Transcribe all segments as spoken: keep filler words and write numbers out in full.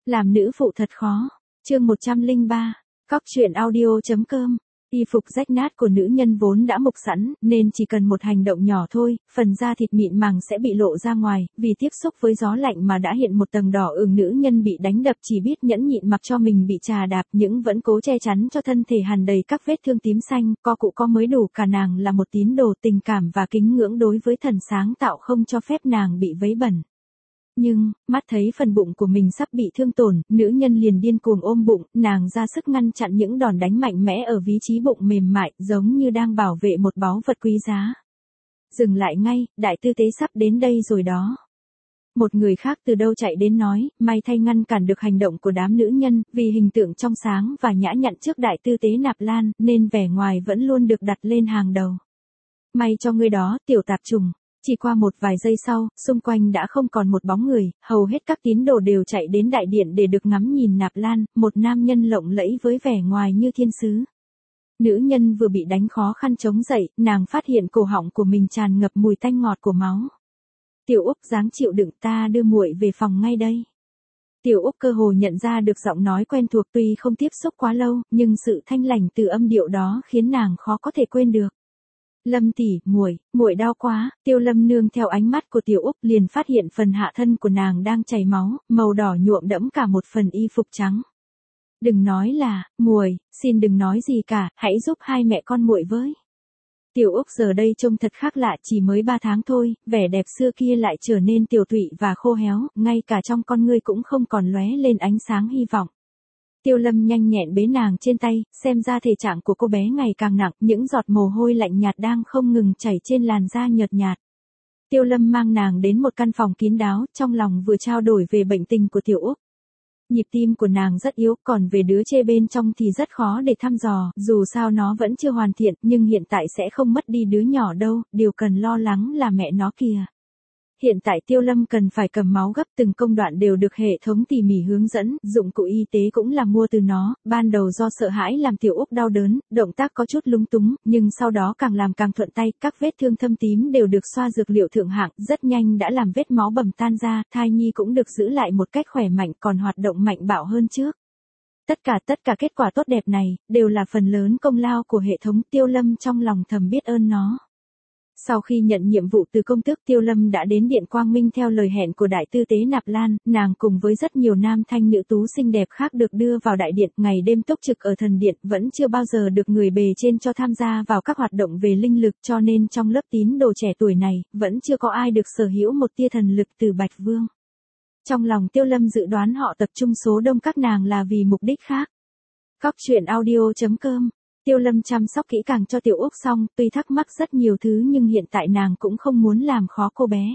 Làm nữ phụ thật khó. Chương một trăm lẻ ba. Cóc truyện audio.com. Y phục rách nát của nữ nhân vốn đã mục sẵn, nên chỉ cần một hành động nhỏ thôi, phần da thịt mịn màng sẽ bị lộ ra ngoài, vì tiếp xúc với gió lạnh mà đã hiện một tầng đỏ ửng. Nữ nhân bị đánh đập chỉ biết nhẫn nhịn mặc cho mình bị trà đạp, nhưng vẫn cố che chắn cho thân thể hằn đầy các vết thương tím xanh, co cụ co mới đủ. Cả nàng là một tín đồ tình cảm và kính ngưỡng đối với thần sáng tạo, không cho phép nàng bị vấy bẩn. Nhưng, mắt thấy phần bụng của mình sắp bị thương tổn, nữ nhân liền điên cuồng ôm bụng, nàng ra sức ngăn chặn những đòn đánh mạnh mẽ ở vị trí bụng mềm mại, giống như đang bảo vệ một báu vật quý giá. Dừng lại ngay, đại tư tế sắp đến đây rồi đó. Một người khác từ đâu chạy đến nói, may thay ngăn cản được hành động của đám nữ nhân, vì hình tượng trong sáng và nhã nhặn trước đại tư tế Nạp Lan, nên vẻ ngoài vẫn luôn được đặt lên hàng đầu. May cho ngươi đó, tiểu tạp trùng. Chỉ qua một vài giây sau, xung quanh đã không còn một bóng người, hầu hết các tín đồ đều chạy đến đại điện để được ngắm nhìn Nạp Lan, một nam nhân lộng lẫy với vẻ ngoài như thiên sứ. Nữ nhân vừa bị đánh khó khăn chống dậy, nàng phát hiện cổ họng của mình tràn ngập mùi tanh ngọt của máu. Tiểu Úc dáng chịu đựng, ta đưa muội về phòng ngay đây. Tiểu Úc cơ hồ nhận ra được giọng nói quen thuộc, tuy không tiếp xúc quá lâu, nhưng sự thanh lành từ âm điệu đó khiến nàng khó có thể quên được. Lâm tỷ, muội, muội đau quá. Tiêu Lâm nương theo ánh mắt của Tiểu Úc liền phát hiện phần hạ thân của nàng đang chảy máu, màu đỏ nhuộm đẫm cả một phần y phục trắng. Đừng nói là, muội, xin đừng nói gì cả, hãy giúp hai mẹ con muội với. Tiểu Úc giờ đây trông thật khác lạ, chỉ mới ba tháng thôi, vẻ đẹp xưa kia lại trở nên tiều tụy và khô héo, ngay cả trong con ngươi cũng không còn lóe lên ánh sáng hy vọng. Tiêu Lâm nhanh nhẹn bế nàng trên tay, xem ra thể trạng của cô bé ngày càng nặng, những giọt mồ hôi lạnh nhạt đang không ngừng chảy trên làn da nhợt nhạt. Tiêu Lâm mang nàng đến một căn phòng kín đáo, trong lòng vừa trao đổi về bệnh tình của Tiểu Úc. Nhịp tim của nàng rất yếu, còn về đứa trẻ bên trong thì rất khó để thăm dò, dù sao nó vẫn chưa hoàn thiện, nhưng hiện tại sẽ không mất đi đứa nhỏ đâu, điều cần lo lắng là mẹ nó kìa. Hiện tại Tiêu Lâm cần phải cầm máu gấp, từng công đoạn đều được hệ thống tỉ mỉ hướng dẫn, dụng cụ y tế cũng là mua từ nó. Ban đầu do sợ hãi làm Tiểu Úc đau đớn, động tác có chút lúng túng, nhưng sau đó càng làm càng thuận tay, các vết thương thâm tím đều được xoa dược liệu thượng hạng, rất nhanh đã làm vết máu bầm tan ra, thai nhi cũng được giữ lại một cách khỏe mạnh, còn hoạt động mạnh bạo hơn trước. Tất cả tất cả kết quả tốt đẹp này, đều là phần lớn công lao của hệ thống. Tiêu Lâm trong lòng thầm biết ơn nó. Sau khi nhận nhiệm vụ từ công tước, Tiêu Lâm đã đến Điện Quang Minh theo lời hẹn của đại tư tế Nạp Lan, nàng cùng với rất nhiều nam thanh nữ tú xinh đẹp khác được đưa vào đại điện, ngày đêm túc trực ở thần điện, vẫn chưa bao giờ được người bề trên cho tham gia vào các hoạt động về linh lực, cho nên trong lớp tín đồ trẻ tuổi này, vẫn chưa có ai được sở hữu một tia thần lực từ Bạch Vương. Trong lòng Tiêu Lâm dự đoán họ tập trung số đông các nàng là vì mục đích khác. Cóc truyện audio.com. Tiêu Lâm chăm sóc kỹ càng cho Tiểu Úc xong, tuy thắc mắc rất nhiều thứ nhưng hiện tại nàng cũng không muốn làm khó cô bé.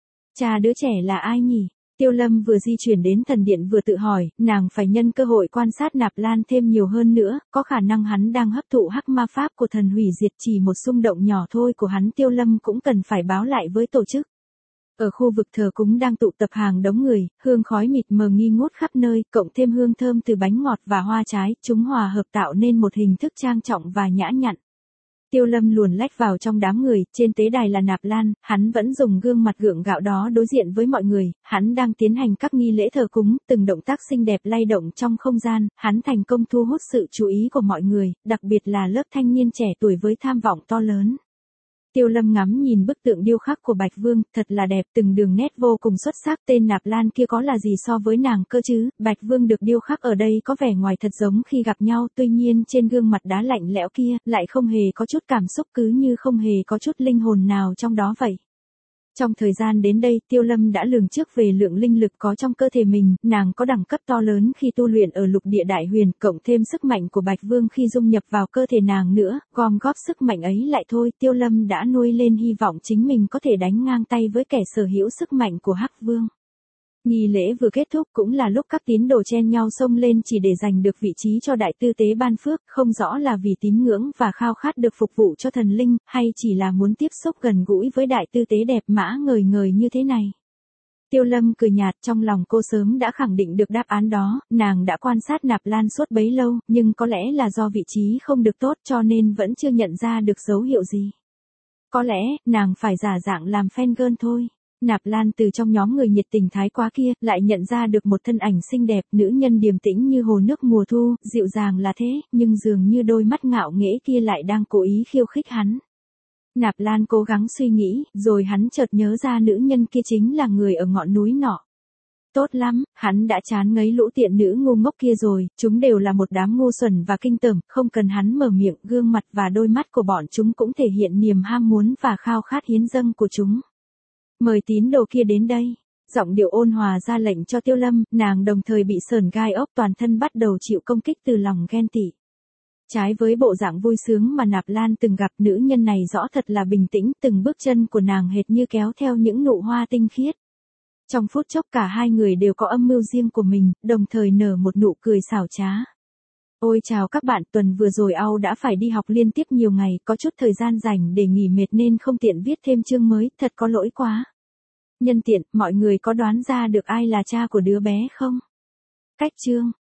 Cha đứa trẻ là ai nhỉ? Tiêu Lâm vừa di chuyển đến thần điện vừa tự hỏi, nàng phải nhân cơ hội quan sát Nạp Lan thêm nhiều hơn nữa, có khả năng hắn đang hấp thụ hắc ma pháp của thần hủy diệt, chỉ một xung động nhỏ thôi của hắn Tiêu Lâm cũng cần phải báo lại với tổ chức. Ở khu vực thờ cúng đang tụ tập hàng đống người, hương khói mịt mờ nghi ngút khắp nơi, cộng thêm hương thơm từ bánh ngọt và hoa trái, chúng hòa hợp tạo nên một hình thức trang trọng và nhã nhặn. Tiêu Lâm luồn lách vào trong đám người, trên tế đài là Nạp Lan, hắn vẫn dùng gương mặt gượng gạo đó đối diện với mọi người, hắn đang tiến hành các nghi lễ thờ cúng, từng động tác xinh đẹp lay động trong không gian, hắn thành công thu hút sự chú ý của mọi người, đặc biệt là lớp thanh niên trẻ tuổi với tham vọng to lớn. Tiêu Lâm ngắm nhìn bức tượng điêu khắc của Bạch Vương, thật là đẹp, từng đường nét vô cùng xuất sắc. Tên Nạp Lan kia có là gì so với nàng cơ chứ? Bạch Vương được điêu khắc ở đây có vẻ ngoài thật giống khi gặp nhau, tuy nhiên trên gương mặt đá lạnh lẽo kia, lại không hề có chút cảm xúc, cứ như không hề có chút linh hồn nào trong đó vậy. Trong thời gian đến đây, Tiêu Lâm đã lường trước về lượng linh lực có trong cơ thể mình, nàng có đẳng cấp to lớn khi tu luyện ở lục địa đại huyền, cộng thêm sức mạnh của Bạch Vương khi dung nhập vào cơ thể nàng nữa, gom góp sức mạnh ấy lại thôi, Tiêu Lâm đã nuôi lên hy vọng chính mình có thể đánh ngang tay với kẻ sở hữu sức mạnh của Hắc Vương. Nghi lễ vừa kết thúc cũng là lúc các tín đồ chen nhau xông lên chỉ để giành được vị trí cho đại tư tế ban phước, không rõ là vì tín ngưỡng và khao khát được phục vụ cho thần linh, hay chỉ là muốn tiếp xúc gần gũi với đại tư tế đẹp mã ngời ngời như thế này. Tiêu Lâm cười nhạt, trong lòng cô sớm đã khẳng định được đáp án đó, nàng đã quan sát Nạp Lan suốt bấy lâu, nhưng có lẽ là do vị trí không được tốt cho nên vẫn chưa nhận ra được dấu hiệu gì. Có lẽ, nàng phải giả dạng làm fan girl thôi. Nạp Lan từ trong nhóm người nhiệt tình thái quá kia, lại nhận ra được một thân ảnh xinh đẹp, nữ nhân điềm tĩnh như hồ nước mùa thu, dịu dàng là thế, nhưng dường như đôi mắt ngạo nghễ kia lại đang cố ý khiêu khích hắn. Nạp Lan cố gắng suy nghĩ, rồi hắn chợt nhớ ra nữ nhân kia chính là người ở ngọn núi nọ. Tốt lắm, hắn đã chán ngấy lũ tiện nữ ngu ngốc kia rồi, chúng đều là một đám ngu xuẩn và kinh tởm, không cần hắn mở miệng, gương mặt và đôi mắt của bọn chúng cũng thể hiện niềm ham muốn và khao khát hiến dâng của chúng. Mời tín đồ kia đến đây. Giọng điệu ôn hòa ra lệnh cho Tiêu Lâm, nàng đồng thời bị sởn gai ốc, toàn thân bắt đầu chịu công kích từ lòng ghen tị. Trái với bộ dạng vui sướng mà Nạp Lan từng gặp, nữ nhân này rõ thật là bình tĩnh, từng bước chân của nàng hệt như kéo theo những nụ hoa tinh khiết. Trong phút chốc cả hai người đều có âm mưu riêng của mình, đồng thời nở một nụ cười xảo trá. Ôi chào các bạn, tuần vừa rồi Au đã phải đi học liên tiếp nhiều ngày, có chút thời gian rảnh để nghỉ mệt nên không tiện viết thêm chương mới, thật có lỗi quá. Nhân tiện, mọi người có đoán ra được ai là cha của đứa bé không? Cách chương